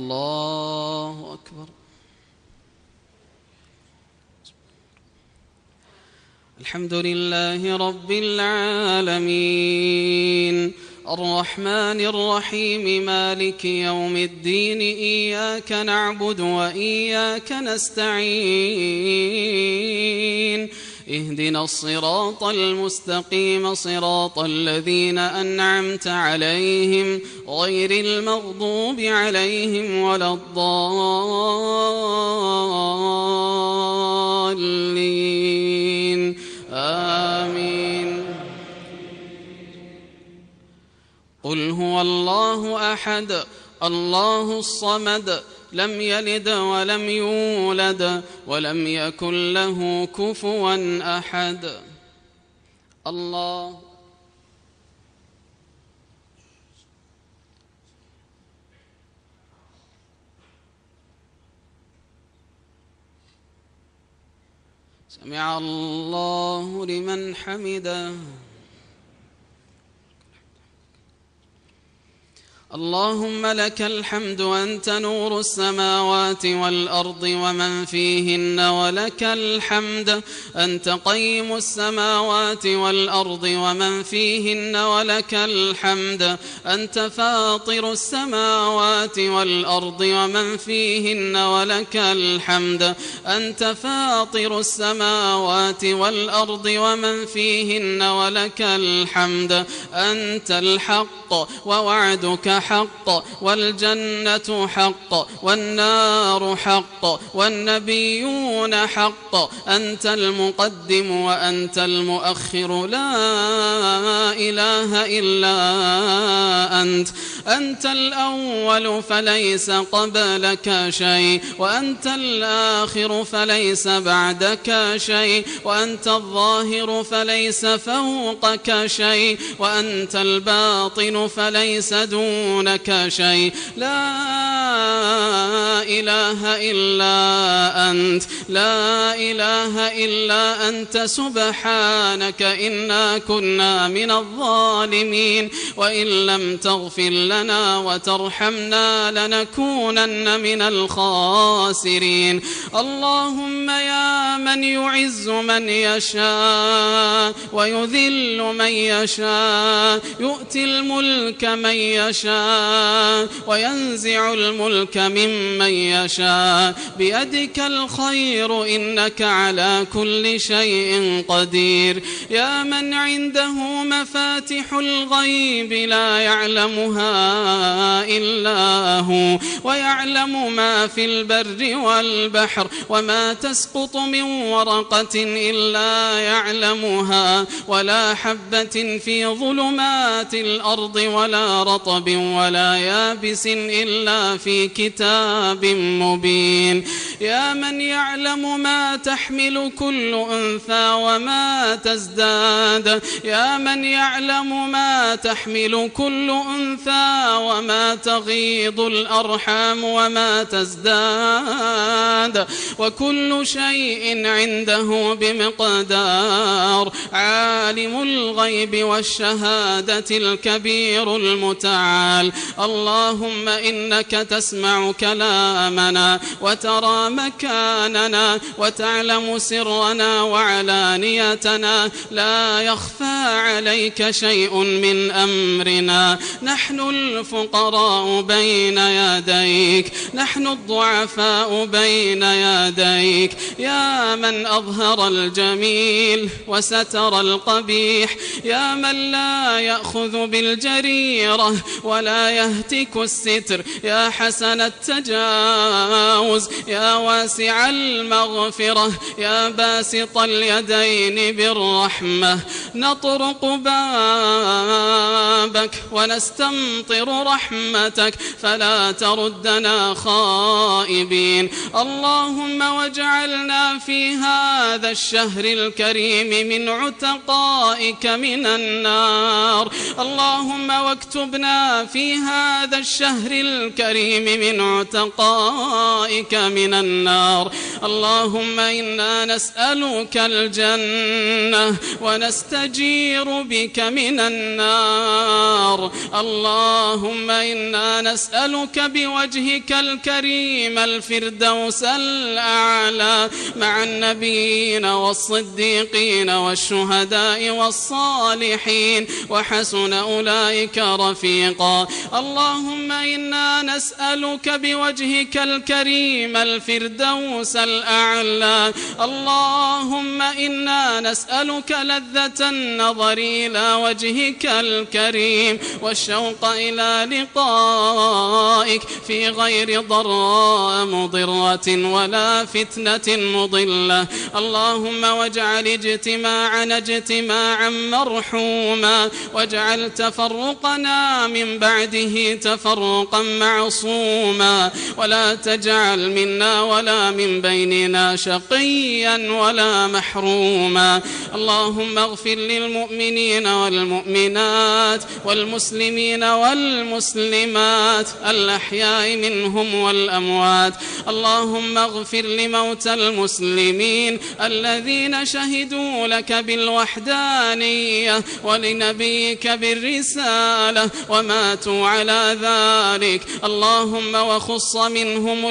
الله أكبر. الحمد لله رب العالمين الرحمن الرحيم مالك يوم الدين إياك نعبد وإياك نستعين اهدنا الصراط المستقيم صراط الذين أنعمت عليهم غير المغضوب عليهم ولا الضالين آمين. قل هو الله أحد الله الصمد لم يلد ولم يولد ولم يكن له كفوا أحد. الله سمع الله لمن حمده. اللهم لك الحمد أنت نور السماوات والأرض ومن فيهن ولك الحمد أنت قيم السماوات والأرض ومن فيهن ولك الحمد أنت فاطر السماوات والأرض ومن فيهن ولك الحمد أنت فاطر السماوات والأرض ومن فيهن ولك الحمد أنت الحق ووعدك حق والجنة حق والنار حق والنبيون حق أنت المقدم وأنت المؤخر لا إله إلا أنت الأول فليس قبلك شيء وأنت الآخر فليس بعدك شيء وأنت الظاهر فليس فوقك شيء وأنت الباطن فليس دونك شيء لا إله إلا أنت لا إله إلا أنت سبحانك إنا كنا من الظالمين وإن لم تغفر لنا وترحمنا لنكونن من الخاسرين. اللهم يا من يعز من يشاء ويذل من يشاء يؤتي الملك من يشاء وينزع الملك ممن يشاء بيدك الخير إنك على كل شيء قدير. يا من عنده مفاتح الغيب لا يعلمها إلا هو ويعلم ما في البر والبحر وما تسقط من ورقة إلا يعلمها ولا حبة في ظلمات الأرض ولا رطب ولا يابس إلا في كتاب مبين. يا من يعلم ما تحمل كل أنثى وما تزداد يا من يعلم ما تحمل كل أنثى وما تغيض الأرحام وما تزداد وكل شيء عنده بمقدار. عالم الغيب والشهادة الكبير المتعال. اللهم إنك تسمع كلامنا وترى مكاننا وتعلم سرنا وعلانيتنا لا يخفى عليك شيء من أمرنا. نحن الفقراء بين يديك نحن الضعفاء بين يديك يا من أظهر الجميل وستر القبيح يا من لا يأخذ بالجريرة ولا يهتك الستر يا حسن التجاوز يا واسع المغفرة يا باسط اليدين بالرحمة. نطرق بابك ونستمطر رحمتك فلا تردنا خائبين. اللهم واجعلنا في هذا الشهر الكريم من عتقائك من النار. اللهم واكتبنا في هذا الشهر الكريم من عتقائك من النار. اللهم إنا نسألك الجنة ونستجير بك من النار. اللهم إنا نسألك بوجهك الكريم الفردوس الأعلى مع النبيين والصديقين والشهداء والصالحين وحسن أولئك رفيقا. اللهم إنا نسألك بوجهك الكريم الفردوس الأعلى. اللهم إنا نسألك لذة النظر إلى وجهك الكريم والشوق إلى لقائك في غير ضراء مضرة ولا فتنة مضلة. اللهم واجعل اجتماعنا اجتماعا مرحوما واجعل تفرقنا من بعده تفرقا معصوما ولا تجعل منا ولا من بيننا شقيا ولا محروما. اللهم اغفر للمؤمنين والمؤمنات والمسلمين والمسلمات الأحياء منهم والأموات. اللهم اغفر لموتى المسلمين الذين شهدوا لك بالوحدانية ولنبيك بالرسالة وماتوا على ذلك. اللهم وخص منهم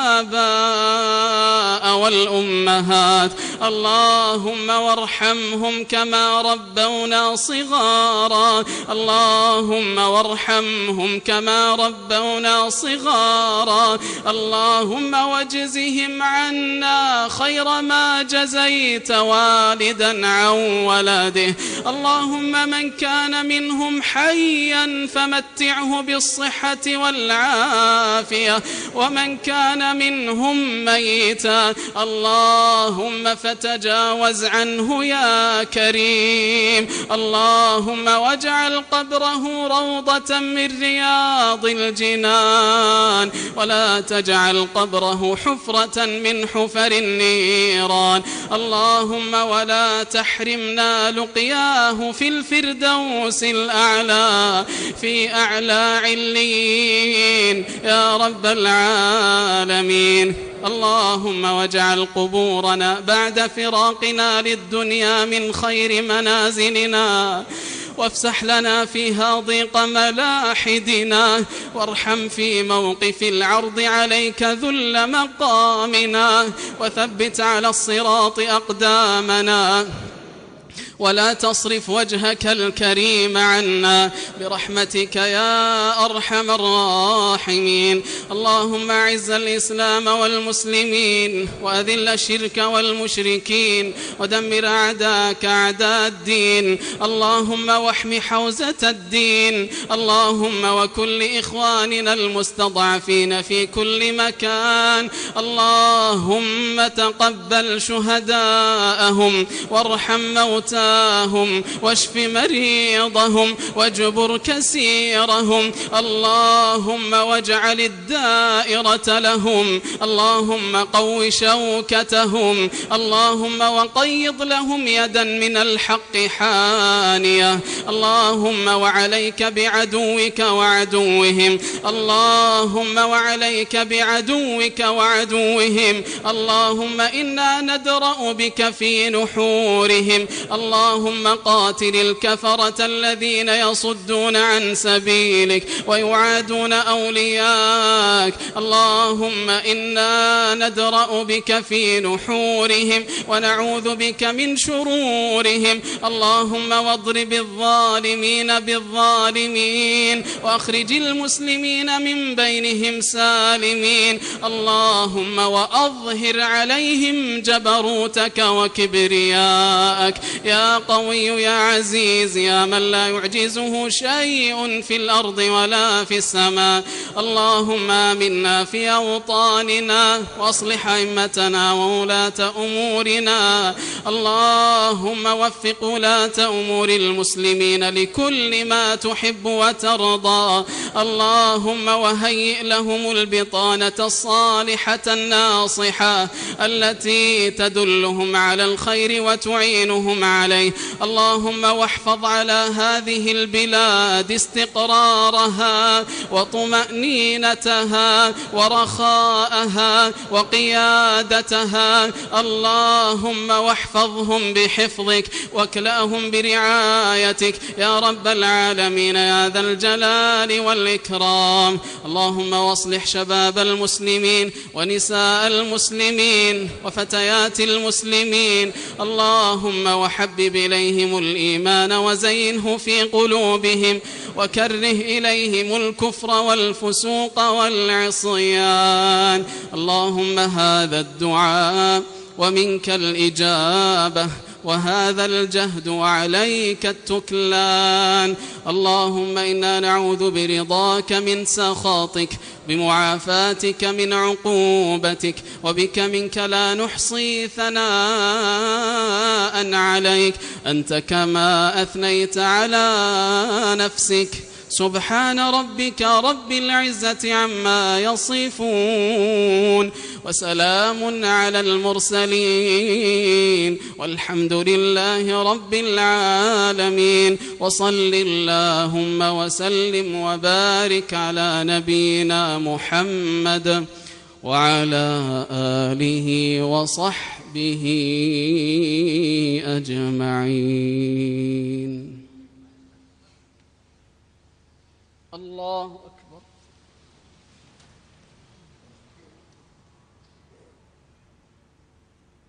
الآباء والأمهات. اللهم وارحمهم كما ربونا صغارا. اللهم وارحمهم كما ربونا صغارا. اللهم واجزهم عنا خير ما جزيت والدا عن ولده. اللهم من كان منهم حيا فمتعه بالصحة والعافية ومن كان منهم ميتا اللهم فتجاوز عنه يا كريم. اللهم واجعل قبره روضة من رياض الجنان ولا تجعل قبره حفرة من حفر النيران. اللهم ولا تحرمنا لقياه في الفردوس الأعلى في أعلى عليين يا رب العالمين. اللهم واجعل قبورنا بعد فراقنا للدنيا من خير منازلنا وافسح لنا فيها ضيق ملاحدنا وارحم في موقف العرض عليك ذل مقامنا وثبت على الصراط أقدامنا ولا تصرف وجهك الكريم عنا برحمتك يا أرحم الراحمين. اللهم أعز الإسلام والمسلمين وأذل الشرك والمشركين ودمر أعداءك أعداء الدين. اللهم واحم حوزة الدين. اللهم وكل إخواننا المستضعفين في كل مكان. اللهم تقبل شهداءهم وارحم موتاهم واشف مريضهم واجبر كسيرهم. اللهم واجعل الدائرة لهم. اللهم قو شوكتهم. اللهم وقيض لهم يدا من الحق حانية. اللهم وعليك بعدوك وعدوهم. اللهم وعليك بعدوك وعدوهم. اللهم إنا ندرأ بك في نحورهم. اللهم قاتل الكفرة الذين يصدون عن سبيلك ويعادون أولياءك. اللهم إنا ندرأ بك في نحورهم ونعوذ بك من شرورهم. اللهم واضرب الظالمين بالظالمين وأخرج المسلمين من بينهم سالمين. اللهم وأظهر عليهم جبروتك وكبرياءك يا قوي يا عزيز يا من لا يعجزه شيء في الأرض ولا في السماء. اللهم آمنا في أوطاننا واصلح أئمتنا وولاة أمورنا. اللهم وفق ولاة أمور المسلمين لكل ما تحب وترضى. اللهم وهيئ لهم البطانة الصالحة الناصحة التي تدلهم على الخير وتعينهم عليه عليه. اللهم واحفظ على هذه البلاد استقرارها وطمأنينتها ورخاءها وقيادتها. اللهم واحفظهم بحفظك واكلأهم برعايتك يا رب العالمين يا ذا الجلال والإكرام. اللهم واصلح شباب المسلمين ونساء المسلمين وفتيات المسلمين. اللهم وحبب إليهم الإيمان وزينه في قلوبهم وكره إليهم الكفر والفسوق والعصيان. اللهم هذا الدعاء ومنك الإجابة وهذا الجهد وعليك التكلان. اللهم إنا نعوذ برضاك من سخطك بمعافاتك من عقوبتك وبك منك لا نحصي ثناء عليك أنت كما أثنيت على نفسك. سبحان ربك رب العزة عما يصفون وسلام على المرسلين والحمد لله رب العالمين. وصل اللهم وسلم وبارك على نبينا محمد وعلى آله وصحبه أجمعين. الله أكبر.